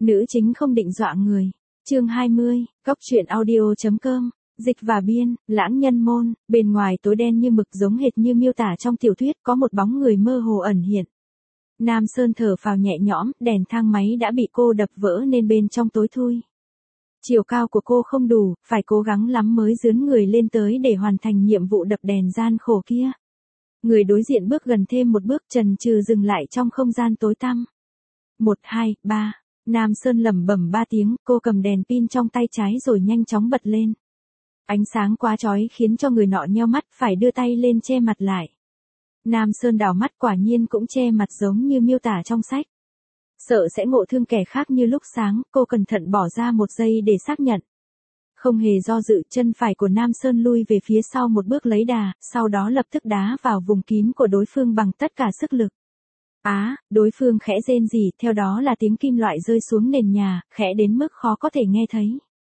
Nữ chính không định dọa người. Chương 20, Cóc truyện audio.com. Dịch và biên, Lãng Nhân Môn, bên ngoài tối đen như mực giống hệt như miêu tả trong tiểu thuyết, có một bóng người mơ hồ ẩn hiện. Nam Sơn thở phào nhẹ nhõm, đèn thang máy đã bị cô đập vỡ nên bên trong tối thui. Chiều cao của cô không đủ, phải cố gắng lắm mới dướn người lên tới để hoàn thành nhiệm vụ đập đèn gian khổ kia. Người đối diện bước gần thêm một bước, chần chừ dừng lại trong không gian tối tăm. 1, 2, 3. Nam Sơn lẩm bẩm 3 tiếng, cô cầm đèn pin trong tay trái rồi nhanh chóng bật lên. Ánh sáng quá chói khiến cho người nọ nheo mắt, phải đưa tay lên che mặt lại. Nam Sơn đảo mắt, quả nhiên cũng che mặt giống như miêu tả trong sách. Sợ sẽ ngộ thương kẻ khác như lúc sáng, cô cẩn thận bỏ ra 1 giây để xác nhận. Không hề do dự, chân phải của Nam Sơn lui về phía sau một bước lấy đà, sau đó lập tức đá vào vùng kín của đối phương bằng tất cả sức lực. Đối phương khẽ rên rỉ, theo đó là tiếng kim loại rơi xuống nền nhà, khẽ đến mức khó có thể nghe thấy.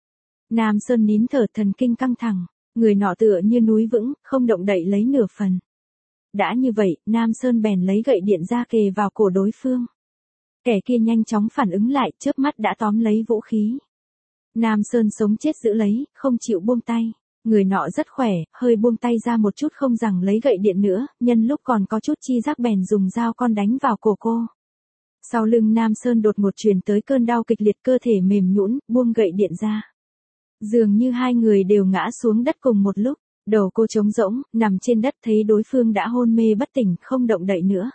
Nam Sơn nín thở, thần kinh căng thẳng, người nọ tựa như núi vững, không động đậy lấy nửa phần. Đã như vậy, Nam Sơn bèn lấy gậy điện ra kề vào cổ đối phương. Kẻ kia nhanh chóng phản ứng lại, chớp mắt đã tóm lấy vũ khí. Nam Sơn sống chết giữ lấy, không chịu buông tay. Người nọ rất khỏe, hơi buông tay ra một chút không rằng lấy gậy điện nữa, nhân lúc còn có chút chi giác bèn dùng dao con đánh vào cổ cô. Sau lưng Nam Sơn đột ngột truyền tới cơn đau kịch liệt, cơ thể mềm nhũn, buông gậy điện ra. Dường như hai người đều ngã xuống đất cùng một lúc, đầu cô trống rỗng, nằm trên đất, thấy đối phương đã hôn mê bất tỉnh, không động đậy nữa.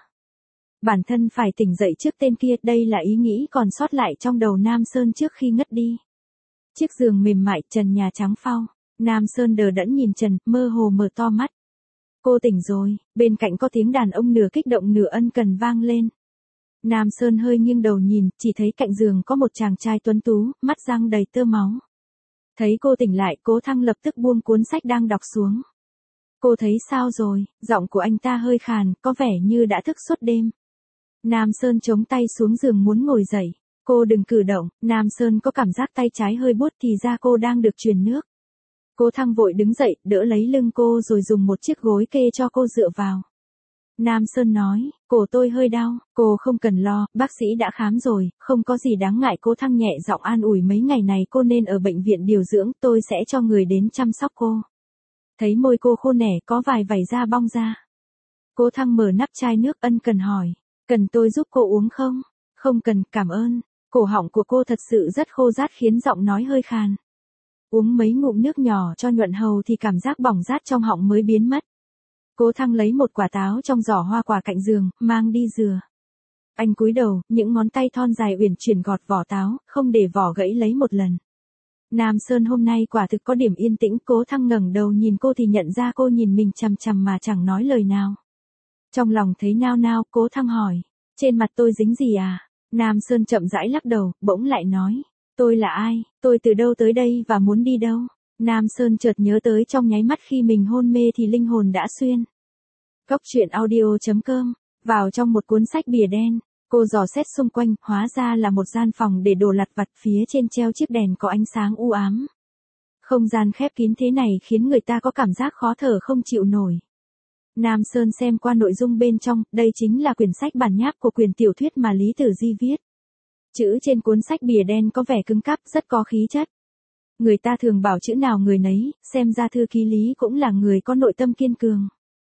Bản thân phải tỉnh dậy trước tên kia, đây là ý nghĩ còn sót lại trong đầu Nam Sơn trước khi ngất đi. Chiếc giường mềm mại, trần nhà trắng phau. Nam Sơn đờ đẫn nhìn trần, mơ hồ mở to mắt. Cô tỉnh rồi, bên cạnh có tiếng đàn ông nửa kích động nửa ân cần vang lên. Nam Sơn hơi nghiêng đầu nhìn, chỉ thấy cạnh giường có một chàng trai tuấn tú, mắt răng đầy tơ máu. Thấy cô tỉnh lại, Cố Thăng lập tức buông cuốn sách đang đọc xuống. Cô thấy sao rồi? Giọng của anh ta hơi khàn, có vẻ như đã thức suốt đêm. Nam Sơn chống tay xuống giường muốn ngồi dậy. Cô đừng cử động. Nam Sơn có cảm giác tay trái hơi buốt, thì ra cô đang được truyền nước. Cố Thăng vội đứng dậy, đỡ lấy lưng cô rồi dùng một chiếc gối kê cho cô dựa vào. Nam Sơn nói, cổ tôi hơi đau, cô không cần lo, bác sĩ đã khám rồi, không có gì đáng ngại. Cố Thăng nhẹ giọng an ủi, mấy ngày này cô nên ở bệnh viện điều dưỡng, tôi sẽ cho người đến chăm sóc cô. Thấy môi cô khô nẻ, có vài vảy da bong ra. Cố Thăng mở nắp chai nước, ân cần hỏi, cần tôi giúp cô uống không? Không cần, cảm ơn. Cổ họng của cô thật sự rất khô rát khiến giọng nói hơi khàn. Uống mấy ngụm nước nhỏ cho nhuận hầu thì cảm giác bỏng rát trong họng mới biến mất. Cố Thăng lấy một quả táo trong giỏ hoa quả cạnh giường, mang đi rửa. Anh cúi đầu, những ngón tay thon dài uyển chuyển gọt vỏ táo, không để vỏ gãy lấy một lần. Nam Sơn hôm nay quả thực có điểm yên tĩnh. Cố Thăng ngẩng đầu nhìn cô thì nhận ra cô nhìn mình chằm chằm mà chẳng nói lời nào. Trong lòng thấy nao nao, Cố Thăng hỏi, trên mặt tôi dính gì à? Nam Sơn chậm rãi lắc đầu, bỗng lại nói, tôi là ai, tôi từ đâu tới đây và muốn đi đâu? Nam Sơn chợt nhớ tới trong nháy mắt khi mình hôn mê thì linh hồn đã xuyên. Cóc truyện audio.com. Vào trong một cuốn sách bìa đen, cô dò xét xung quanh, hóa ra là một gian phòng để đồ lặt vặt, phía trên treo chiếc đèn có ánh sáng u ám. Không gian khép kín thế này khiến người ta có cảm giác khó thở không chịu nổi. Nam Sơn xem qua nội dung bên trong, đây chính là quyển sách bản nháp của quyển tiểu thuyết mà Lý Tử Di viết. Chữ trên cuốn sách bìa đen có vẻ cứng cáp, rất có khí chất. Người ta thường bảo chữ nào người nấy, xem ra thư ký Lý cũng là người có nội tâm kiên cường.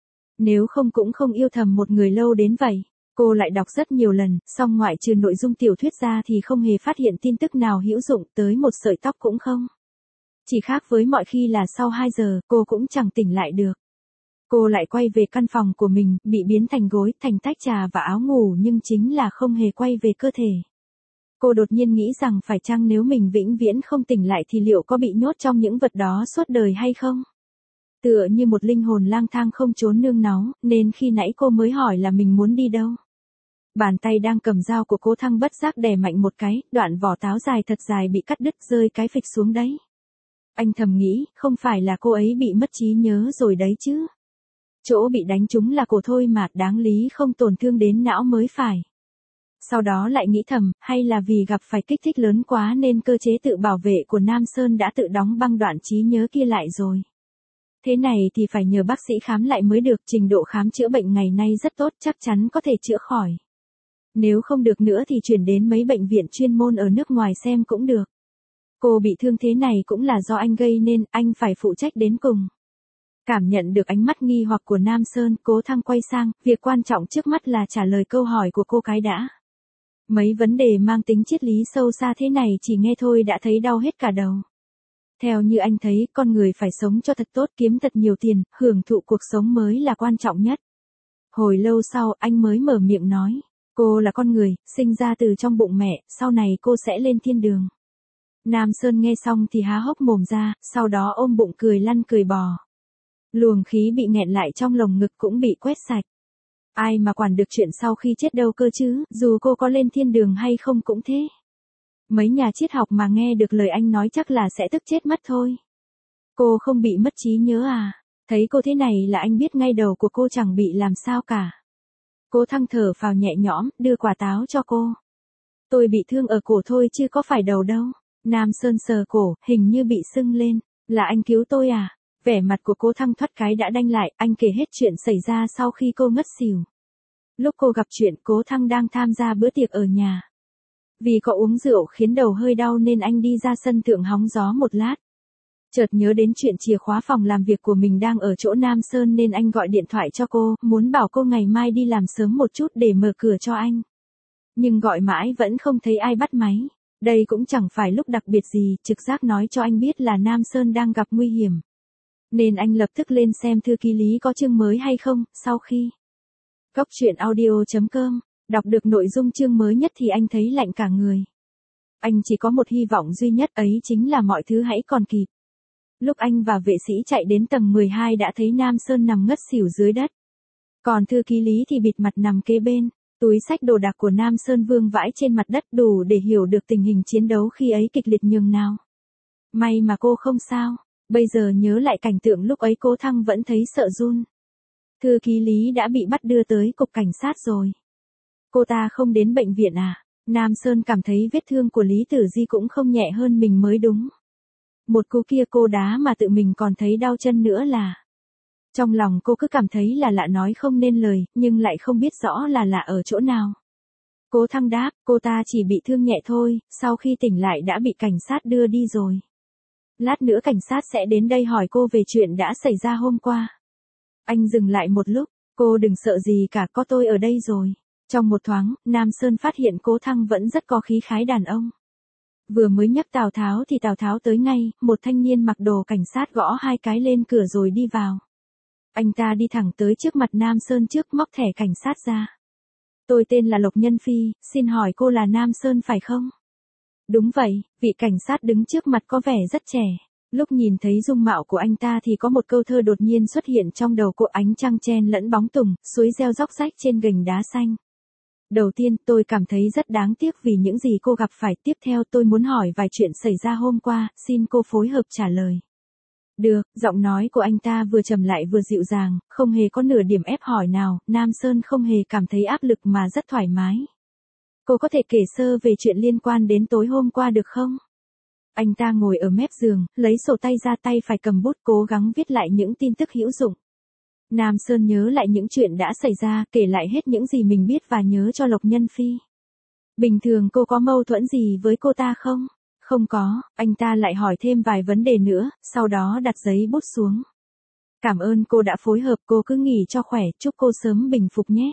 Nếu không cũng không yêu thầm một người lâu đến vậy. Cô lại đọc rất nhiều lần, song ngoại trừ nội dung tiểu thuyết ra thì không hề phát hiện tin tức nào hữu dụng, tới một sợi tóc cũng không. Chỉ khác với mọi khi là sau 2 giờ, cô cũng chẳng tỉnh lại được. Cô lại quay về căn phòng của mình, bị biến thành gối, thành tách trà và áo ngủ, nhưng chính là không hề quay về cơ thể. Cô đột nhiên nghĩ rằng phải chăng nếu mình vĩnh viễn không tỉnh lại thì liệu có bị nhốt trong những vật đó suốt đời hay không? Tựa như một linh hồn lang thang không chốn nương náu, nên khi nãy cô mới hỏi là mình muốn đi đâu. Bàn tay đang cầm dao của Cố Thăng bất giác đè mạnh một cái, đoạn vỏ táo dài thật dài bị cắt đứt rơi cái phịch xuống đấy. Anh thầm nghĩ, không phải là cô ấy bị mất trí nhớ rồi đấy chứ. Chỗ bị đánh trúng là cổ thôi mà, đáng lý không tổn thương đến não mới phải. Sau đó lại nghĩ thầm, hay là vì gặp phải kích thích lớn quá nên cơ chế tự bảo vệ của Nam Sơn đã tự đóng băng đoạn trí nhớ kia lại rồi. Thế này thì phải nhờ bác sĩ khám lại mới được, trình độ khám chữa bệnh ngày nay rất tốt, chắc chắn có thể chữa khỏi. Nếu không được nữa thì chuyển đến mấy bệnh viện chuyên môn ở nước ngoài xem cũng được. Cô bị thương thế này cũng là do anh gây nên, anh phải phụ trách đến cùng. Cảm nhận được ánh mắt nghi hoặc của Nam Sơn, Cố Thăng quay sang, việc quan trọng trước mắt là trả lời câu hỏi của cô cái đã. Mấy vấn đề mang tính triết lý sâu xa thế này chỉ nghe thôi đã thấy đau hết cả đầu. Theo như anh thấy, con người phải sống cho thật tốt, kiếm thật nhiều tiền, hưởng thụ cuộc sống mới là quan trọng nhất. Hồi lâu sau, anh mới mở miệng nói, cô là con người, sinh ra từ trong bụng mẹ, sau này cô sẽ lên thiên đường. Nam Sơn nghe xong thì há hốc mồm ra, sau đó ôm bụng cười lăn cười bò. Luồng khí bị nghẹn lại trong lồng ngực cũng bị quét sạch. Ai mà quản được chuyện sau khi chết đâu cơ chứ, dù cô có lên thiên đường hay không cũng thế. Mấy nhà triết học mà nghe được lời anh nói chắc là sẽ tức chết mất thôi. Cô không bị mất trí nhớ à? Thấy cô thế này là anh biết ngay đầu của cô chẳng bị làm sao cả. Cố Thăng thở phào nhẹ nhõm, đưa quả táo cho cô. Tôi bị thương ở cổ thôi chứ có phải đầu đâu. Nam Sơn sờ cổ, hình như bị sưng lên. Là anh cứu tôi à? Vẻ mặt của Cố Thăng thoát cái đã đanh lại, anh kể hết chuyện xảy ra sau khi cô ngất xỉu. Lúc cô gặp chuyện, Cố Thăng đang tham gia bữa tiệc ở nhà. Vì có uống rượu khiến đầu hơi đau nên anh đi ra sân thượng hóng gió một lát. Chợt nhớ đến chuyện chìa khóa phòng làm việc của mình đang ở chỗ Nam Sơn nên anh gọi điện thoại cho cô, muốn bảo cô ngày mai đi làm sớm một chút để mở cửa cho anh. Nhưng gọi mãi vẫn không thấy ai bắt máy. Đây cũng chẳng phải lúc đặc biệt gì, trực giác nói cho anh biết là Nam Sơn đang gặp nguy hiểm. Nên anh lập tức lên xem thư ký Lý có chương mới hay không, sau khi Cốc truyện audio.com đọc được nội dung chương mới nhất thì anh thấy lạnh cả người. Anh chỉ có một hy vọng duy nhất ấy chính là mọi thứ hãy còn kịp. Lúc anh và vệ sĩ chạy đến tầng 12 đã thấy Nam Sơn nằm ngất xỉu dưới đất. Còn thư ký Lý thì bịt mặt nằm kế bên, túi xách đồ đạc của Nam Sơn vương vãi trên mặt đất đủ để hiểu được tình hình chiến đấu khi ấy kịch liệt nhường nào. May mà cô không sao, bây giờ nhớ lại cảnh tượng lúc ấy Cố Thăng vẫn thấy sợ run. Thư ký Lý đã bị bắt đưa tới cục cảnh sát rồi. Cô ta không đến bệnh viện à? Nam Sơn cảm thấy vết thương của Lý Tử Di cũng không nhẹ hơn mình mới đúng. Một cú kia cô đá mà tự mình còn thấy đau chân nữa là. Trong lòng cô cứ cảm thấy là lạ nói không nên lời, nhưng lại không biết rõ là lạ ở chỗ nào. Cố Thăng đáp, cô ta chỉ bị thương nhẹ thôi, sau khi tỉnh lại đã bị cảnh sát đưa đi rồi. Lát nữa cảnh sát sẽ đến đây hỏi cô về chuyện đã xảy ra hôm qua. Anh dừng lại một lúc, cô đừng sợ gì cả, có tôi ở đây rồi. Trong một thoáng, Nam Sơn phát hiện Cố Thăng vẫn rất có khí khái đàn ông. Vừa mới nhắc Tào Tháo thì Tào Tháo tới ngay, một thanh niên mặc đồ cảnh sát gõ 2 cái lên cửa rồi đi vào. Anh ta đi thẳng tới trước mặt Nam Sơn trước móc thẻ cảnh sát ra. Tôi tên là Lộc Nhân Phi, xin hỏi cô là Nam Sơn phải không? Đúng vậy, vị cảnh sát đứng trước mặt có vẻ rất trẻ. Lúc nhìn thấy dung mạo của anh ta thì có một câu thơ đột nhiên xuất hiện trong đầu cô, ánh trăng chen lẫn bóng tùng, suối reo róc rách trên gành đá xanh. Đầu tiên, tôi cảm thấy rất đáng tiếc vì những gì cô gặp phải. Tiếp theo tôi muốn hỏi vài chuyện xảy ra hôm qua, xin cô phối hợp trả lời. Được, giọng nói của anh ta vừa trầm lại vừa dịu dàng, không hề có nửa điểm ép hỏi nào, Nam Sơn không hề cảm thấy áp lực mà rất thoải mái. Cô có thể kể sơ về chuyện liên quan đến tối hôm qua được không? Anh ta ngồi ở mép giường, lấy sổ tay ra, tay phải cầm bút cố gắng viết lại những tin tức hữu dụng. Nam Sơn nhớ lại những chuyện đã xảy ra, kể lại hết những gì mình biết và nhớ cho Lộc Nhân Phi. Bình thường cô có mâu thuẫn gì với cô ta không? Không có, anh ta lại hỏi thêm vài vấn đề nữa, sau đó đặt giấy bút xuống. Cảm ơn cô đã phối hợp, cô cứ nghỉ cho khỏe, chúc cô sớm bình phục nhé.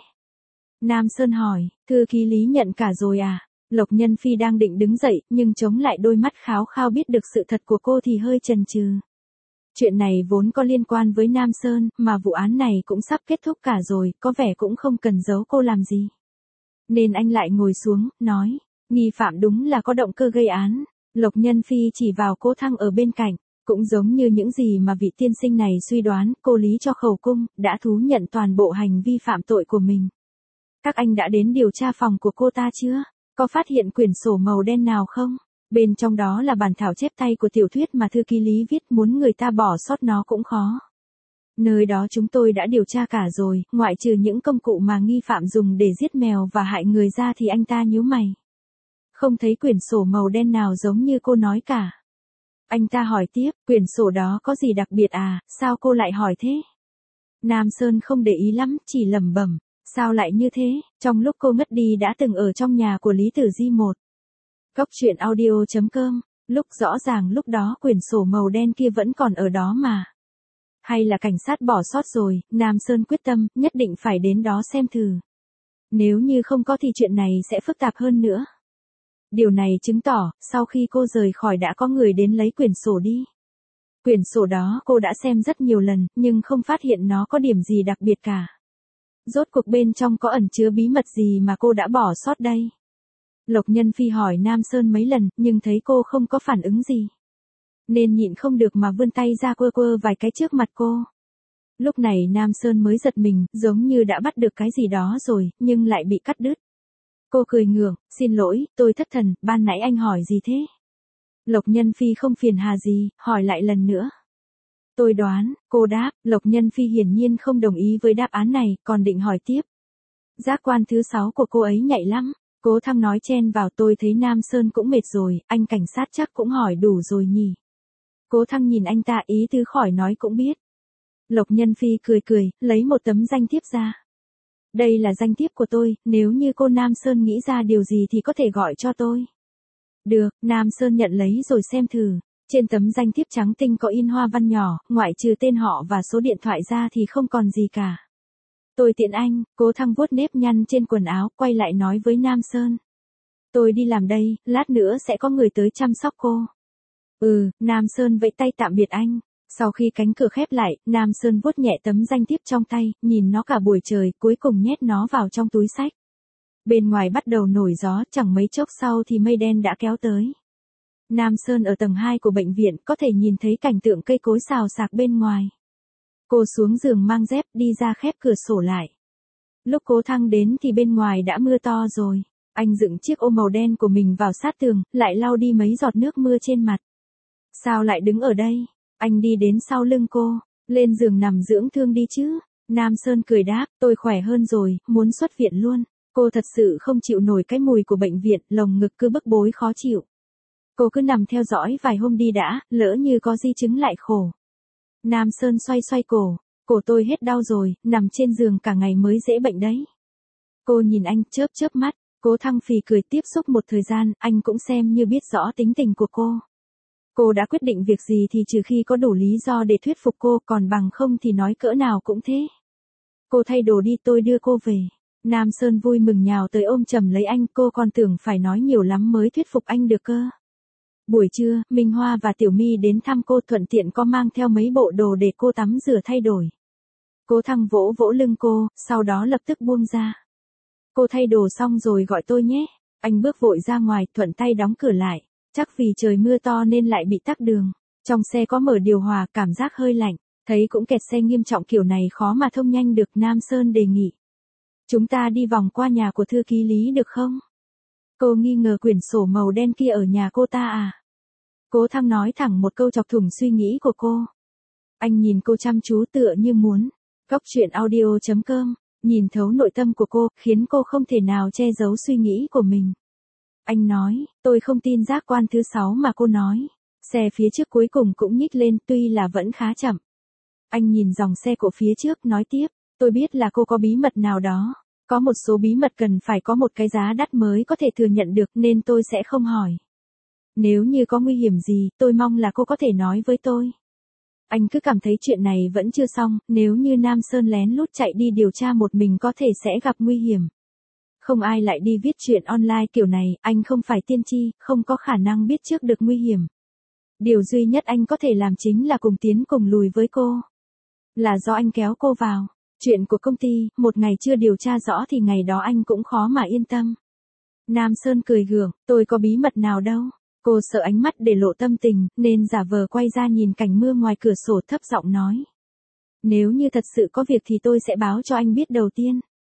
Nam Sơn hỏi, thư ký Lý nhận cả rồi à? Lộc Nhân Phi đang định đứng dậy, nhưng chống lại đôi mắt khao khao biết được sự thật của cô thì hơi chần chừ. Chuyện này vốn có liên quan với Nam Sơn, mà vụ án này cũng sắp kết thúc cả rồi, có vẻ cũng không cần giấu cô làm gì. Nên anh lại ngồi xuống, nói, nghi phạm đúng là có động cơ gây án. Lộc Nhân Phi chỉ vào Cố Thăng ở bên cạnh, cũng giống như những gì mà vị tiên sinh này suy đoán, cô Lý cho khẩu cung, đã thú nhận toàn bộ hành vi phạm tội của mình. Các anh đã đến điều tra phòng của cô ta chưa? Có phát hiện quyển sổ màu đen nào không? Bên trong đó là bản thảo chép tay của tiểu thuyết mà thư ký Lý viết, muốn người ta bỏ sót nó cũng khó. Nơi đó chúng tôi đã điều tra cả rồi, ngoại trừ những công cụ mà nghi phạm dùng để giết mèo và hại người ra thì anh ta nhíu mày. Không thấy quyển sổ màu đen nào giống như cô nói cả. Anh ta hỏi tiếp, quyển sổ đó có gì đặc biệt à, sao cô lại hỏi thế? Nam Sơn không để ý lắm, chỉ lẩm bẩm, Sao lại như thế, trong lúc cô ngất đi đã từng ở trong nhà của Lý Tử Di một. Góc truyện audio.com, lúc rõ ràng lúc đó quyển sổ màu đen kia vẫn còn ở đó mà. Hay là cảnh sát bỏ sót rồi, Nam Sơn quyết tâm, nhất định phải đến đó xem thử. Nếu như không có thì chuyện này sẽ phức tạp hơn nữa. Điều này chứng tỏ, sau khi cô rời khỏi đã có người đến lấy quyển sổ đi. Quyển sổ đó cô đã xem rất nhiều lần, nhưng không phát hiện nó có điểm gì đặc biệt cả. Rốt cuộc bên trong có ẩn chứa bí mật gì mà cô đã bỏ sót đây? Lộc Nhân Phi hỏi Nam Sơn mấy lần, nhưng thấy cô không có phản ứng gì. Nên nhịn không được mà vươn tay ra quơ quơ vài cái trước mặt cô. Lúc này Nam Sơn mới giật mình, giống như đã bắt được cái gì đó rồi, nhưng lại bị cắt đứt. Cô cười ngượng, xin lỗi, tôi thất thần, ban nãy anh hỏi gì thế? Lộc Nhân Phi không phiền hà gì, hỏi lại lần nữa. Tôi đoán, cô đáp, Lộc Nhân Phi hiển nhiên không đồng ý với đáp án này, còn định hỏi tiếp. Giác quan thứ 6 của cô ấy nhạy lắm. Cố Thăng nói chen vào, tôi thấy Nam Sơn cũng mệt rồi, anh cảnh sát chắc cũng hỏi đủ rồi nhỉ. Cố Thăng nhìn anh ta, ý tứ khỏi nói cũng biết. Lộc Nhân Phi cười cười, lấy một tấm danh thiếp ra. Đây là danh thiếp của tôi, nếu như cô Nam Sơn nghĩ ra điều gì thì có thể gọi cho tôi. Được, Nam Sơn nhận lấy rồi xem thử. Trên tấm danh thiếp trắng tinh có in hoa văn nhỏ, ngoại trừ tên họ và số điện thoại ra thì không còn gì cả. Tôi tiện anh, Cố Thăng vuốt nếp nhăn trên quần áo, quay lại nói với Nam Sơn. Tôi đi làm đây, lát nữa sẽ có người tới chăm sóc cô. Nam Sơn vẫy tay tạm biệt anh. Sau khi cánh cửa khép lại, Nam Sơn vuốt nhẹ tấm danh thiếp trong tay, nhìn nó cả buổi trời, cuối cùng nhét nó vào trong túi xách. Bên ngoài bắt đầu nổi gió, chẳng mấy chốc sau thì mây đen đã kéo tới. Nam Sơn ở tầng 2 của bệnh viện, có thể nhìn thấy cảnh tượng cây cối xào xạc bên ngoài. Cô xuống giường mang dép, đi ra khép cửa sổ lại. Lúc Cố Thăng đến thì bên ngoài đã mưa to rồi. Anh dựng chiếc ô màu đen của mình vào sát tường, lại lau đi mấy giọt nước mưa trên mặt. Sao lại đứng ở đây? Anh đi đến sau lưng cô, lên giường nằm dưỡng thương đi chứ. Nam Sơn cười đáp, tôi khỏe hơn rồi, muốn xuất viện luôn. Cô thật sự không chịu nổi cái mùi của bệnh viện, lồng ngực cứ bức bối khó chịu. Cô cứ nằm theo dõi vài hôm đi đã, lỡ như có di chứng lại khổ. Nam Sơn xoay xoay cổ tôi hết đau rồi, nằm trên giường cả ngày mới dễ bệnh đấy. Cô nhìn anh chớp chớp mắt, Cố Thăng phì cười, tiếp xúc một thời gian, anh cũng xem như biết rõ tính tình của cô. Cô đã quyết định việc gì thì trừ khi có đủ lý do để thuyết phục cô, còn bằng không thì nói cỡ nào cũng thế. Cô thay đồ đi, tôi đưa cô về. Nam Sơn vui mừng nhào tới ôm chầm lấy anh, cô còn tưởng phải nói nhiều lắm mới thuyết phục anh được cơ. Buổi trưa, Minh Hoa và Tiểu My đến thăm cô, thuận tiện có mang theo mấy bộ đồ để cô tắm rửa thay đổi. Cố Thăng vỗ vỗ lưng cô, sau đó lập tức buông ra. Cô thay đồ xong rồi gọi tôi nhé. Anh bước vội ra ngoài, thuận tay đóng cửa lại. Chắc vì trời mưa to nên lại bị tắc đường. Trong xe có mở điều hòa, cảm giác hơi lạnh. Thấy cũng kẹt xe nghiêm trọng kiểu này khó mà thông nhanh được, Nam Sơn đề nghị. Chúng ta đi vòng qua nhà của thư ký Lý được không? Cô nghi ngờ quyển sổ màu đen kia ở nhà cô ta à? Cố Thăng nói thẳng một câu chọc thủng suy nghĩ của cô. Anh nhìn cô chăm chú tựa như muốn. Góc truyện audio.com, nhìn thấu nội tâm của cô, khiến cô không thể nào che giấu suy nghĩ của mình. Anh nói, tôi không tin giác quan thứ 6 mà cô nói. Xe phía trước cuối cùng cũng nhích lên, tuy là vẫn khá chậm. Anh nhìn dòng xe của phía trước, nói tiếp, tôi biết là cô có bí mật nào đó. Có một số bí mật cần phải có một cái giá đắt mới có thể thừa nhận được, nên tôi sẽ không hỏi. Nếu như có nguy hiểm gì, tôi mong là cô có thể nói với tôi. Anh cứ cảm thấy chuyện này vẫn chưa xong, nếu như Nam Sơn lén lút chạy đi điều tra một mình có thể sẽ gặp nguy hiểm. Không ai lại đi viết chuyện online kiểu này, anh không phải tiên tri, không có khả năng biết trước được nguy hiểm. Điều duy nhất anh có thể làm chính là cùng tiến cùng lùi với cô. Là do anh kéo cô vào. Chuyện của công ty, một ngày chưa điều tra rõ thì ngày đó anh cũng khó mà yên tâm. Nam Sơn cười gượng, tôi có bí mật nào đâu. Cô sợ ánh mắt để lộ tâm tình, nên giả vờ quay ra nhìn cảnh mưa ngoài cửa sổ, thấp giọng nói. Nếu như thật sự có việc thì tôi sẽ báo cho anh biết đầu tiên.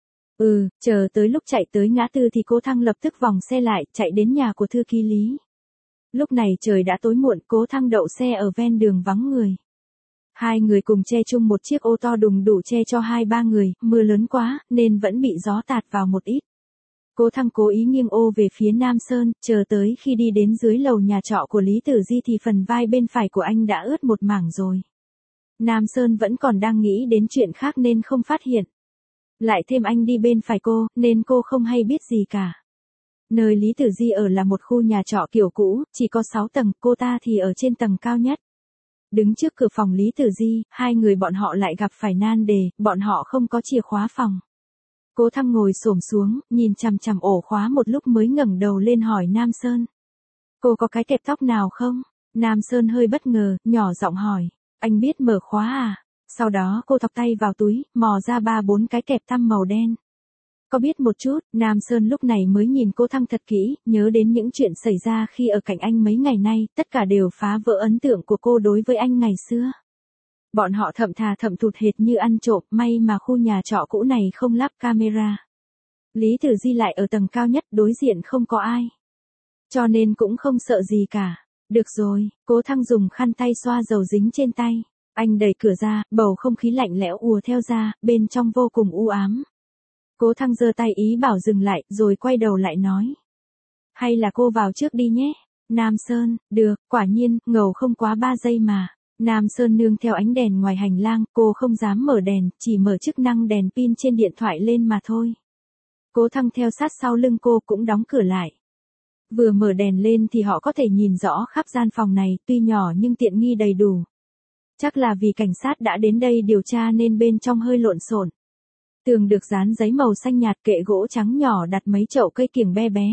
Chờ tới lúc chạy tới ngã tư thì Cố Thăng lập tức vòng xe lại, chạy đến nhà của thư ký Lý. Lúc này trời đã tối muộn, Cố Thăng đậu xe ở ven đường vắng người. Hai người cùng che chung một chiếc ô to đùng đủ che cho 2-3 người, mưa lớn quá, nên vẫn bị gió tạt vào một ít. Cố Thăng cố ý nghiêng ô về phía Nam Sơn, chờ tới khi đi đến dưới lầu nhà trọ của Lý Tử Di thì phần vai bên phải của anh đã ướt một mảng rồi. Nam Sơn vẫn còn đang nghĩ đến chuyện khác nên không phát hiện. Lại thêm anh đi bên phải cô, nên cô không hay biết gì cả. Nơi Lý Tử Di ở là một khu nhà trọ kiểu cũ, chỉ có 6 tầng, cô ta thì ở trên tầng cao nhất. Đứng trước cửa phòng Lý Tử Di, hai người bọn họ lại gặp phải nan đề, bọn họ không có chìa khóa phòng. Cố Thăng ngồi xổm xuống, nhìn chằm chằm ổ khóa một lúc mới ngẩng đầu lên hỏi Nam Sơn. Cô có cái kẹp tóc nào không? Nam Sơn hơi bất ngờ, nhỏ giọng hỏi. Anh biết mở khóa à? Sau đó cô thọc tay vào túi, mò ra 3-4 cái kẹp tăm màu đen. Có biết một chút, Nam Sơn lúc này mới nhìn Cố Thăng thật kỹ, nhớ đến những chuyện xảy ra khi ở cạnh anh mấy ngày nay, tất cả đều phá vỡ ấn tượng của cô đối với anh ngày xưa. Bọn họ thậm thà thậm thụt hệt như ăn trộm, may mà khu nhà trọ cũ này không lắp camera. Lý Tử Di lại ở tầng cao nhất, đối diện không có ai. Cho nên cũng không sợ gì cả. Được rồi, Cố Thăng dùng khăn tay xoa dầu dính trên tay. Anh đẩy cửa ra, bầu không khí lạnh lẽo ùa theo ra, bên trong vô cùng u ám. Cố Thăng giơ tay ý bảo dừng lại, rồi quay đầu lại nói. Hay là cô vào trước đi nhé. Nam Sơn, được, quả nhiên, ngầu không quá 3 giây mà. Nam Sơn nương theo ánh đèn ngoài hành lang, cô không dám mở đèn, chỉ mở chức năng đèn pin trên điện thoại lên mà thôi. Cố Thăng theo sát sau lưng cô cũng đóng cửa lại. Vừa mở đèn lên thì họ có thể nhìn rõ khắp gian phòng này, tuy nhỏ nhưng tiện nghi đầy đủ. Chắc là vì cảnh sát đã đến đây điều tra nên bên trong hơi lộn xộn. Tường được dán giấy màu xanh nhạt, kệ gỗ trắng nhỏ đặt mấy chậu cây kiểng be bé.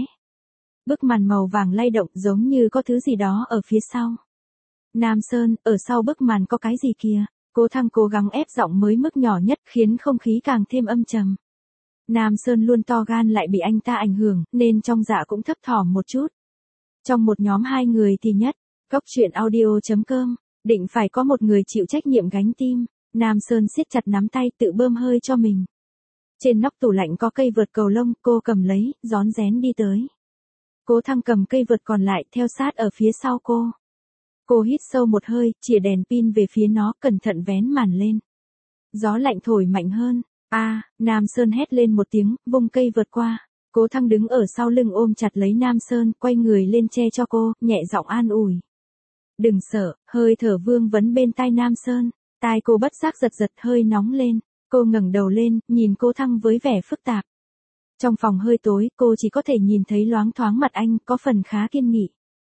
Bức màn màu vàng lay động giống như có thứ gì đó ở phía sau. Nam Sơn, ở sau bức màn có cái gì kìa? Cố Thăng cố gắng ép giọng mới mức nhỏ nhất khiến không khí càng thêm âm trầm. Nam Sơn luôn to gan lại bị anh ta ảnh hưởng, nên trong dạ cũng thấp thỏm một chút. Trong một nhóm 2 người thì nhất, Cóc Truyện Audio.com, định phải có một người chịu trách nhiệm gánh tim. Nam Sơn siết chặt nắm tay tự bơm hơi cho mình. Trên nóc tủ lạnh có cây vợt cầu lông, cô cầm lấy, rón rén đi tới. Cố Thăng cầm cây vợt còn lại theo sát ở phía sau cô. Cô hít sâu một hơi, chìa đèn pin về phía nó, cẩn thận vén màn lên. Gió lạnh thổi mạnh hơn. Nam Sơn hét lên một tiếng, vung cây vợt qua. Cố Thăng đứng ở sau lưng ôm chặt lấy Nam Sơn, quay người lên che cho cô, nhẹ giọng an ủi. Đừng sợ, hơi thở vương vấn bên tai Nam Sơn. Tai cô bất giác giật giật hơi nóng lên. Cô ngẩng đầu lên, nhìn Cố Thăng với vẻ phức tạp. Trong phòng hơi tối, cô chỉ có thể nhìn thấy loáng thoáng mặt anh, có phần khá kiên nghị.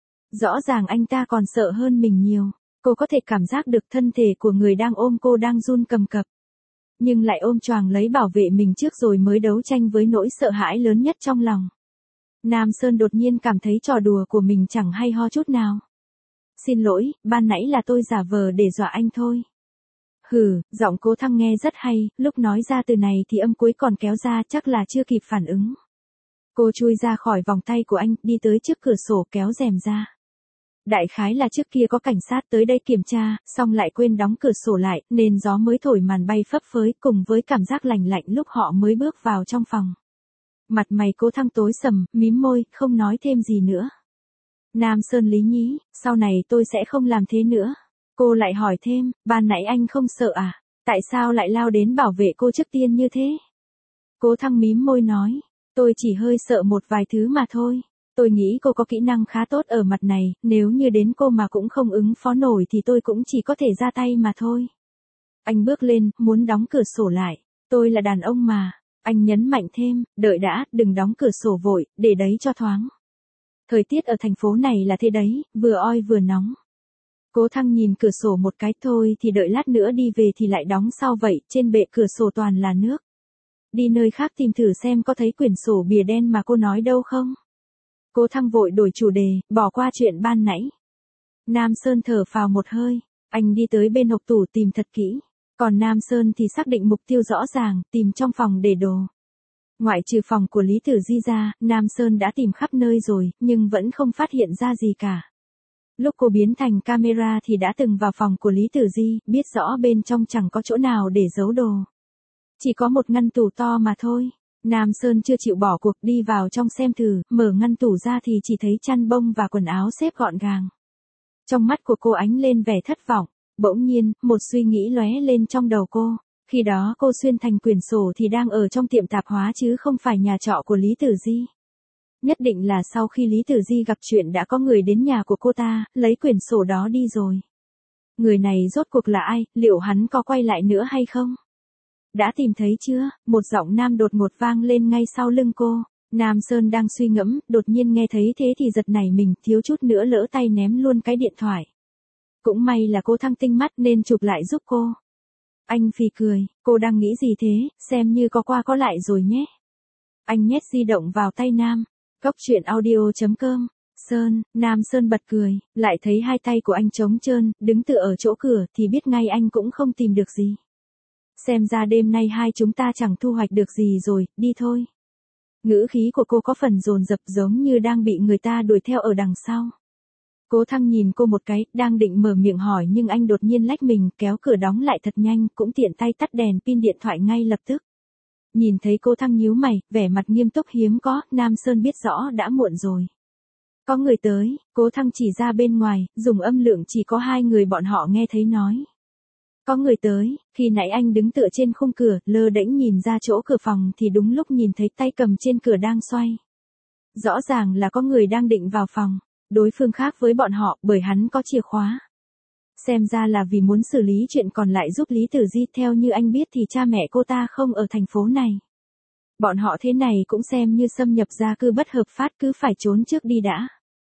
Rõ ràng anh ta còn sợ hơn mình nhiều. Cô có thể cảm giác được thân thể của người đang ôm cô đang run cầm cập. Nhưng lại ôm choàng lấy bảo vệ mình trước rồi mới đấu tranh với nỗi sợ hãi lớn nhất trong lòng. Nam Sơn đột nhiên cảm thấy trò đùa của mình chẳng hay ho chút nào. Xin lỗi, ban nãy là tôi giả vờ để dọa anh thôi. Hừ, giọng Cố Thăng nghe rất hay, lúc nói ra từ này thì âm cuối còn kéo ra, chắc là chưa kịp phản ứng. Cô chui ra khỏi vòng tay của anh, đi tới trước cửa sổ kéo rèm ra. Đại khái là trước kia có cảnh sát tới đây kiểm tra, xong lại quên đóng cửa sổ lại, nên gió mới thổi màn bay phấp phới cùng với cảm giác lành lạnh lúc họ mới bước vào trong phòng. Mặt mày Cố Thăng tối sầm, mím môi, không nói thêm gì nữa. Nam Sơn lý nhí, sau này tôi sẽ không làm thế nữa. Cô lại hỏi thêm, ban nãy anh không sợ à? Tại sao lại lao đến bảo vệ cô trước tiên như thế? Cố Thăng mím môi nói, tôi chỉ hơi sợ một vài thứ mà thôi. Tôi nghĩ cô có kỹ năng khá tốt ở mặt này, nếu như đến cô mà cũng không ứng phó nổi thì tôi cũng chỉ có thể ra tay mà thôi. Anh bước lên, muốn đóng cửa sổ lại. Tôi là đàn ông mà. Anh nhấn mạnh thêm, đợi đã, đừng đóng cửa sổ vội, để đấy cho thoáng. Thời tiết ở thành phố này là thế đấy, vừa oi vừa nóng. Cố Thăng nhìn cửa sổ một cái thôi thì đợi lát nữa đi về thì lại đóng sao vậy, trên bệ cửa sổ toàn là nước. Đi nơi khác tìm thử xem có thấy quyển sổ bìa đen mà cô nói đâu không. Cố Thăng vội đổi chủ đề, bỏ qua chuyện ban nãy. Nam Sơn thở phào một hơi, anh đi tới bên hộc tủ tìm thật kỹ. Còn Nam Sơn thì xác định mục tiêu rõ ràng, tìm trong phòng để đồ. Ngoại trừ phòng của Lý Tử Di ra, Nam Sơn đã tìm khắp nơi rồi, nhưng vẫn không phát hiện ra gì cả. Lúc cô biến thành camera thì đã từng vào phòng của Lý Tử Di, biết rõ bên trong chẳng có chỗ nào để giấu đồ. Chỉ có một ngăn tủ to mà thôi. Nam Sơn chưa chịu bỏ cuộc đi vào trong xem thử, mở ngăn tủ ra thì chỉ thấy chăn bông và quần áo xếp gọn gàng. Trong mắt của cô ánh lên vẻ thất vọng, bỗng nhiên, một suy nghĩ lóe lên trong đầu cô. Khi đó cô xuyên thành quyển sổ thì đang ở trong tiệm tạp hóa chứ không phải nhà trọ của Lý Tử Di. Nhất định là sau khi Lý Tử Di gặp chuyện đã có người đến nhà của cô ta, lấy quyển sổ đó đi rồi. Người này rốt cuộc là ai, liệu hắn có quay lại nữa hay không? Đã tìm thấy chưa? Một giọng nam đột ngột vang lên ngay sau lưng cô. Nam Sơn đang suy ngẫm, đột nhiên nghe thấy thế thì giật nảy mình, thiếu chút nữa lỡ tay ném luôn cái điện thoại. Cũng may là cô Thăng tinh mắt nên chụp lại giúp cô. Anh phì cười, cô đang nghĩ gì thế, xem như có qua có lại rồi nhé. Anh nhét di động vào tay Nam. Cốc truyện audio.com. Sơn, Nam Sơn bật cười, lại thấy hai tay của anh trống trơn, đứng tựa ở chỗ cửa thì biết ngay anh cũng không tìm được gì. Xem ra đêm nay hai chúng ta chẳng thu hoạch được gì rồi, đi thôi. Ngữ khí của cô có phần dồn dập giống như đang bị người ta đuổi theo ở đằng sau. Cố Thăng nhìn cô một cái, đang định mở miệng hỏi nhưng anh đột nhiên lách mình, kéo cửa đóng lại thật nhanh, cũng tiện tay tắt đèn pin điện thoại ngay lập tức. Nhìn thấy cô Thăng nhíu mày, vẻ mặt nghiêm túc hiếm có, Nam Sơn biết rõ đã muộn rồi. Có người tới, Cố Thăng chỉ ra bên ngoài, dùng âm lượng chỉ có hai người bọn họ nghe thấy nói. Có người tới, khi nãy anh đứng tựa trên khung cửa, lơ đễnh nhìn ra chỗ cửa phòng thì đúng lúc nhìn thấy tay cầm trên cửa đang xoay. Rõ ràng là có người đang định vào phòng, đối phương khác với bọn họ bởi hắn có chìa khóa. Xem ra là vì muốn xử lý chuyện còn lại giúp Lý Tử Di, theo như anh biết thì cha mẹ cô ta không ở thành phố này. Bọn họ thế này cũng xem như xâm nhập gia cư bất hợp pháp, cứ phải trốn trước đi đã.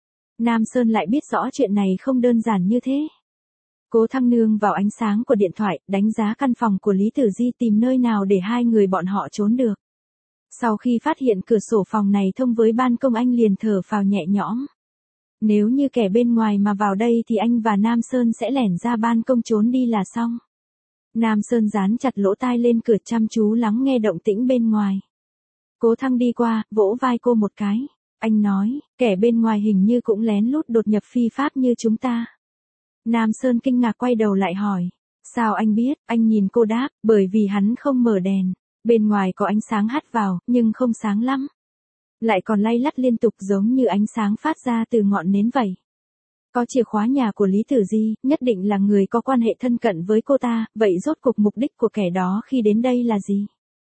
Nam Sơn lại biết rõ chuyện này không đơn giản như thế. Cố Thăng nương vào ánh sáng của điện thoại, đánh giá căn phòng của Lý Tử Di tìm nơi nào để hai người bọn họ trốn được. Sau khi phát hiện cửa sổ phòng này thông với ban công anh liền thở phào nhẹ nhõm. Nếu như kẻ bên ngoài mà vào đây thì anh và Nam Sơn sẽ lẻn ra ban công trốn đi là xong. Nam Sơn dán chặt lỗ tai lên cửa chăm chú lắng nghe động tĩnh bên ngoài. Cố Thăng đi qua, vỗ vai cô một cái. Anh nói, kẻ bên ngoài hình như cũng lén lút đột nhập phi pháp như chúng ta. Nam Sơn kinh ngạc quay đầu lại hỏi. Sao anh biết? Anh nhìn cô đáp, bởi vì hắn không mở đèn. Bên ngoài có ánh sáng hắt vào, nhưng không sáng lắm. Lại còn lay lắt liên tục giống như ánh sáng phát ra từ ngọn nến vậy. Có chìa khóa nhà của Lý Tử Di, nhất định là người có quan hệ thân cận với cô ta, vậy rốt cuộc mục đích của kẻ đó khi đến đây là gì?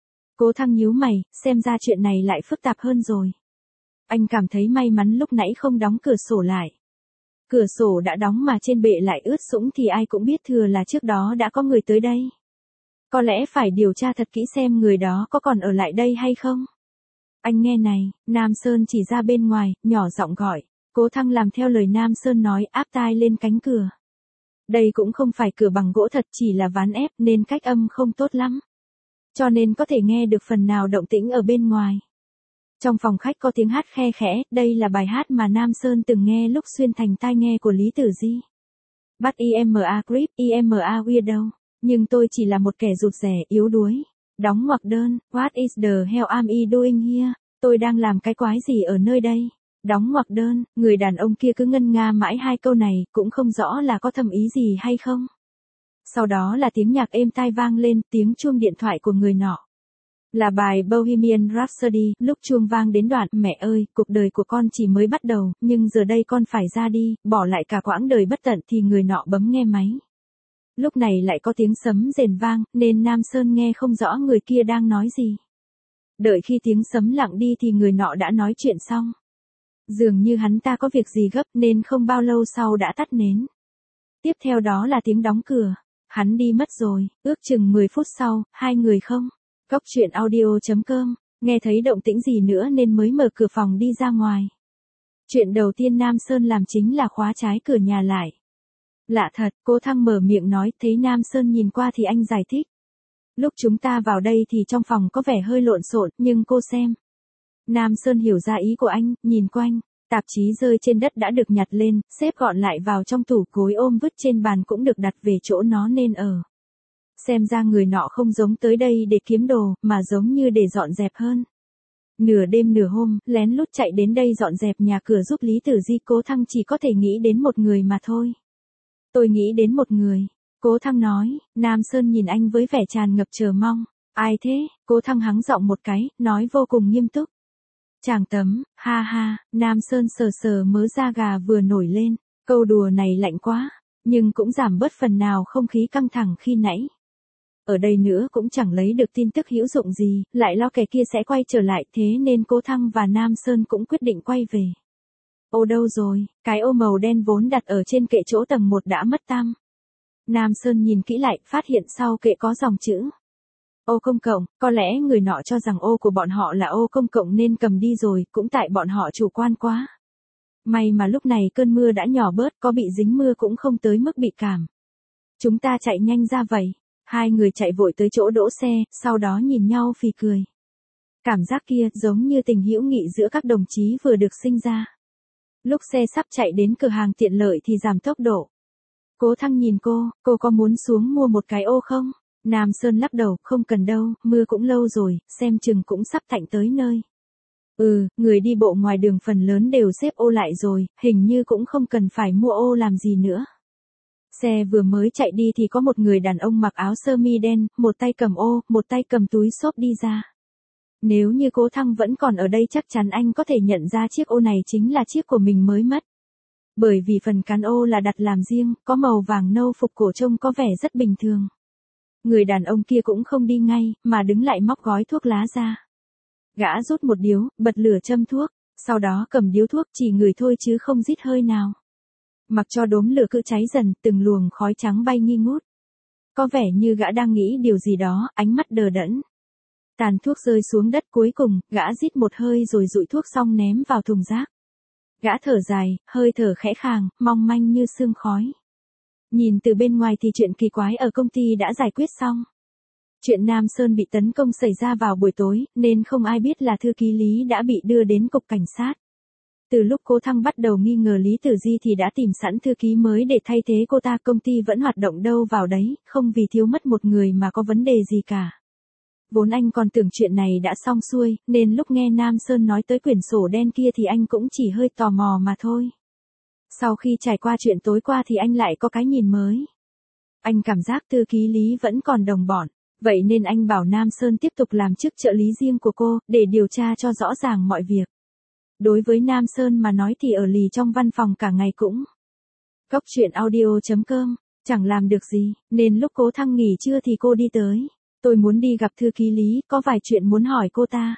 Cố Thăng nhíu mày, xem ra chuyện này lại phức tạp hơn rồi. Anh cảm thấy may mắn lúc nãy không đóng cửa sổ lại. Cửa sổ đã đóng mà trên bệ lại ướt sũng thì ai cũng biết thừa là trước đó đã có người tới đây. Có lẽ phải điều tra thật kỹ xem người đó có còn ở lại đây hay không. Anh nghe này, Nam Sơn chỉ ra bên ngoài, nhỏ giọng gọi. Cố Thăng làm theo lời Nam Sơn nói, áp tai lên cánh cửa. Đây cũng không phải cửa bằng gỗ thật, chỉ là ván ép nên cách âm không tốt lắm. Cho nên có thể nghe được phần nào động tĩnh ở bên ngoài. Trong phòng khách có tiếng hát khe khẽ, đây là bài hát mà Nam Sơn từng nghe lúc xuyên thành tai nghe của Lý Tử Di. But IMA creep, IMA weirdo. Nhưng tôi chỉ là một kẻ rụt rè, yếu đuối. Đóng ngoặc đơn, what is the hell am I doing here? Tôi đang làm cái quái gì ở nơi đây? Đóng ngoặc đơn, người đàn ông kia cứ ngân nga mãi hai câu này, cũng không rõ là có thâm ý gì hay không. Sau đó là tiếng nhạc êm tai vang lên, tiếng chuông điện thoại của người nọ. Là bài Bohemian Rhapsody, lúc chuông vang đến đoạn, mẹ ơi, cuộc đời của con chỉ mới bắt đầu, nhưng giờ đây con phải ra đi, bỏ lại cả quãng đời bất tận thì người nọ bấm nghe máy. Lúc này lại có tiếng sấm rền vang, nên Nam Sơn nghe không rõ người kia đang nói gì. Đợi khi tiếng sấm lặng đi thì người nọ đã nói chuyện xong. Dường như hắn ta có việc gì gấp nên không bao lâu sau đã tắt nến. Tiếp theo đó là tiếng đóng cửa. Hắn đi mất rồi, ước chừng 10 phút sau, hai người không. Cốc truyện audio.com, nghe thấy động tĩnh gì nữa nên mới mở cửa phòng đi ra ngoài. Chuyện đầu tiên Nam Sơn làm chính là khóa trái cửa nhà lại. Lạ thật, Cố Thăng mở miệng nói, thấy Nam Sơn nhìn qua thì anh giải thích. Lúc chúng ta vào đây thì trong phòng có vẻ hơi lộn xộn, nhưng cô xem. Nam Sơn hiểu ra ý của anh, nhìn quanh, tạp chí rơi trên đất đã được nhặt lên, xếp gọn lại vào trong tủ, gối ôm vứt trên bàn cũng được đặt về chỗ nó nên ở. Xem ra người nọ không giống tới đây để kiếm đồ, mà giống như để dọn dẹp hơn. Nửa đêm nửa hôm, lén lút chạy đến đây dọn dẹp nhà cửa giúp Lý Tử Di. Cố Thăng chỉ có thể nghĩ đến một người mà thôi. Tôi nghĩ đến một người. Cố Thăng nói, Nam Sơn nhìn anh với vẻ tràn ngập chờ mong. Ai thế? Cố Thăng hắng giọng một cái, nói vô cùng nghiêm túc. Chàng Tấm, ha ha, Nam Sơn sờ sờ mớ da gà vừa nổi lên. Câu đùa này lạnh quá, nhưng cũng giảm bớt phần nào không khí căng thẳng khi nãy. Ở đây nữa cũng chẳng lấy được tin tức hữu dụng gì, lại lo kẻ kia sẽ quay trở lại, thế nên Cố Thăng và Nam Sơn cũng quyết định quay về. Ô đâu rồi, cái ô màu đen vốn đặt ở trên kệ chỗ tầng 1 đã mất tăm. Nam Sơn nhìn kỹ lại, phát hiện sau kệ có dòng chữ. Ô công cộng, có lẽ người nọ cho rằng ô của bọn họ là ô công cộng nên cầm đi rồi, cũng tại bọn họ chủ quan quá. May mà lúc này cơn mưa đã nhỏ bớt, có bị dính mưa cũng không tới mức bị cảm. Chúng ta chạy nhanh ra vậy. Hai người chạy vội tới chỗ đỗ xe, sau đó nhìn nhau phì cười. Cảm giác kia giống như tình hữu nghị giữa các đồng chí vừa được sinh ra. Lúc xe sắp chạy đến cửa hàng tiện lợi thì giảm tốc độ. Cố Thăng nhìn cô có muốn xuống mua một cái ô không? Nam Sơn lắc đầu, không cần đâu, mưa cũng lâu rồi, xem chừng cũng sắp tạnh tới nơi. Người đi bộ ngoài đường phần lớn đều xếp ô lại rồi, hình như cũng không cần phải mua ô làm gì nữa. Xe vừa mới chạy đi thì có một người đàn ông mặc áo sơ mi đen, một tay cầm ô, một tay cầm túi xốp đi ra. Nếu như Cố Thăng vẫn còn ở đây chắc chắn anh có thể nhận ra chiếc ô này chính là chiếc của mình mới mất. Bởi vì phần cán ô là đặt làm riêng, có màu vàng nâu phục cổ trông có vẻ rất bình thường. Người đàn ông kia cũng không đi ngay, mà đứng lại móc gói thuốc lá ra. Gã rút một điếu, bật lửa châm thuốc, sau đó cầm điếu thuốc chỉ ngửi thôi chứ không rít hơi nào. Mặc cho đốm lửa cứ cháy dần, từng luồng khói trắng bay nghi ngút. Có vẻ như gã đang nghĩ điều gì đó, ánh mắt đờ đẫn. Tàn thuốc rơi xuống đất cuối cùng, gã rít một hơi rồi dụi thuốc xong ném vào thùng rác. Gã thở dài, hơi thở khẽ khàng, mong manh như sương khói. Nhìn từ bên ngoài thì chuyện kỳ quái ở công ty đã giải quyết xong. Chuyện Nam Sơn bị tấn công xảy ra vào buổi tối, nên không ai biết là thư ký Lý đã bị đưa đến cục cảnh sát. Từ lúc Cố Thăng bắt đầu nghi ngờ Lý Tử Di thì đã tìm sẵn thư ký mới để thay thế cô ta, công ty vẫn hoạt động đâu vào đấy, không vì thiếu mất một người mà có vấn đề gì cả. Vốn anh còn tưởng chuyện này đã xong xuôi, nên lúc nghe Nam Sơn nói tới quyển sổ đen kia thì anh cũng chỉ hơi tò mò mà thôi. Sau khi trải qua chuyện tối qua thì anh lại có cái nhìn mới. Anh cảm giác thư ký Lý vẫn còn đồng bọn, vậy nên anh bảo Nam Sơn tiếp tục làm chức trợ lý riêng của cô, để điều tra cho rõ ràng mọi việc. Đối với Nam Sơn mà nói thì ở lì trong văn phòng cả ngày cũng. Cốc truyện audio.com, chẳng làm được gì, nên lúc Cố Thăng nghỉ trưa thì cô đi tới. Tôi muốn đi gặp thư ký Lý, có vài chuyện muốn hỏi cô ta.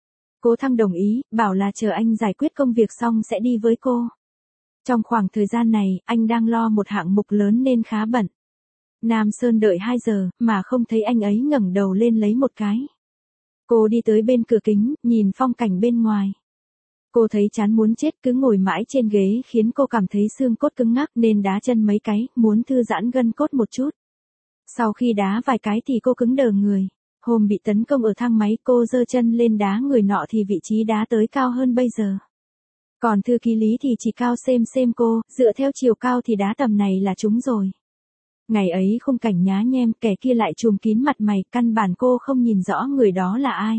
Cố Thăng đồng ý, bảo là chờ anh giải quyết công việc xong sẽ đi với cô. Trong khoảng thời gian này, anh đang lo một hạng mục lớn nên khá bận. Nam Sơn đợi 2 giờ, mà không thấy anh ấy ngẩng đầu lên lấy một cái. Cô đi tới bên cửa kính, nhìn phong cảnh bên ngoài. Cô thấy chán muốn chết, cứ ngồi mãi trên ghế khiến cô cảm thấy xương cốt cứng ngắc nên đá chân mấy cái, muốn thư giãn gân cốt một chút. Sau khi đá vài cái thì cô cứng đờ người. Hôm bị tấn công ở thang máy, cô giơ chân lên đá người nọ thì vị trí đá tới cao hơn bây giờ. Còn thư ký Lý thì chỉ cao xem cô, dựa theo chiều cao thì đá tầm này là trúng rồi. Ngày ấy khung cảnh nhá nhem, kẻ kia lại trùm kín mặt mày, căn bản cô không nhìn rõ người đó là ai.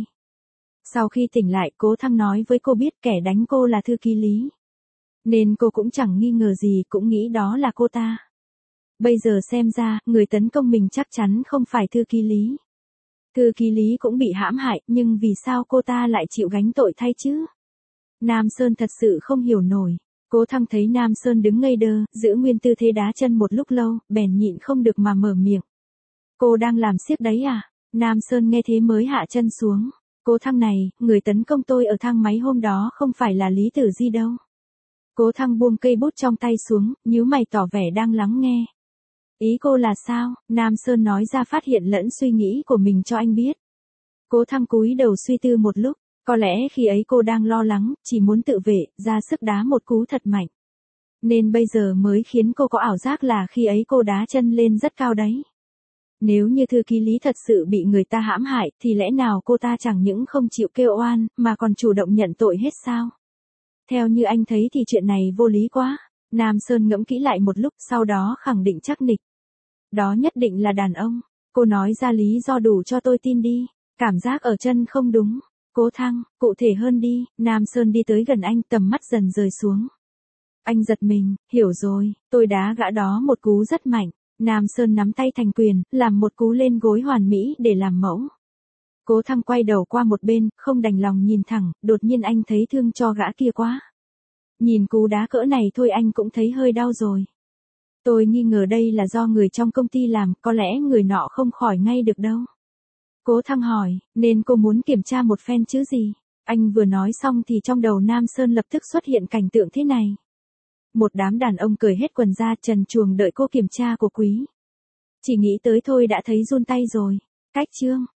Sau khi tỉnh lại, Cố Thăng nói với cô biết kẻ đánh cô là thư ký Lý. Nên cô cũng chẳng nghi ngờ gì, cũng nghĩ đó là cô ta. Bây giờ xem ra, người tấn công mình chắc chắn không phải thư ký Lý. Thư ký Lý cũng bị hãm hại, nhưng vì sao cô ta lại chịu gánh tội thay chứ? Nam Sơn thật sự không hiểu nổi. Cố Thăng thấy Nam Sơn đứng ngây đơ, giữ nguyên tư thế đá chân một lúc lâu, bèn nhịn không được mà mở miệng. Cô đang làm xiếc đấy à? Nam Sơn nghe thế mới hạ chân xuống. Cố Thăng này, người tấn công tôi ở thang máy hôm đó không phải là Lý Tử Di đâu. Cố Thăng buông cây bút trong tay xuống, nhíu mày tỏ vẻ đang lắng nghe. Ý cô là sao? Nam Sơn nói ra phát hiện lẫn suy nghĩ của mình cho anh biết. Cố Thăng cúi đầu suy tư một lúc, có lẽ khi ấy cô đang lo lắng, chỉ muốn tự vệ, ra sức đá một cú thật mạnh. Nên bây giờ mới khiến cô có ảo giác là khi ấy cô đá chân lên rất cao đấy. Nếu như thư ký Lý thật sự bị người ta hãm hại thì lẽ nào cô ta chẳng những không chịu kêu oan, mà còn chủ động nhận tội hết sao? Theo như anh thấy thì chuyện này vô lý quá. Nam Sơn ngẫm kỹ lại một lúc, sau đó khẳng định chắc nịch. Đó nhất định là đàn ông. Cô nói ra lý do đủ cho tôi tin đi. Cảm giác ở chân không đúng. Cố Thăng, cụ thể hơn đi. Nam Sơn đi tới gần anh, tầm mắt dần rời xuống. Anh giật mình, hiểu rồi, tôi đá gã đó một cú rất mạnh. Nam Sơn nắm tay thành quyền, làm một cú lên gối hoàn mỹ để làm mẫu. Cố Thăng quay đầu qua một bên, không đành lòng nhìn thẳng, đột nhiên anh thấy thương cho gã kia quá. Nhìn cú đá cỡ này thôi anh cũng thấy hơi đau rồi. Tôi nghi ngờ đây là do người trong công ty làm, có lẽ người nọ không khỏi ngay được đâu. Cố Thăng hỏi, nên cô muốn kiểm tra một phen chứ gì? Anh vừa nói xong thì trong đầu Nam Sơn lập tức xuất hiện cảnh tượng thế này. Một đám đàn ông cởi hết quần ra trần truồng đợi cô kiểm tra của quý. Chỉ nghĩ tới thôi đã thấy run tay rồi. Cách chương.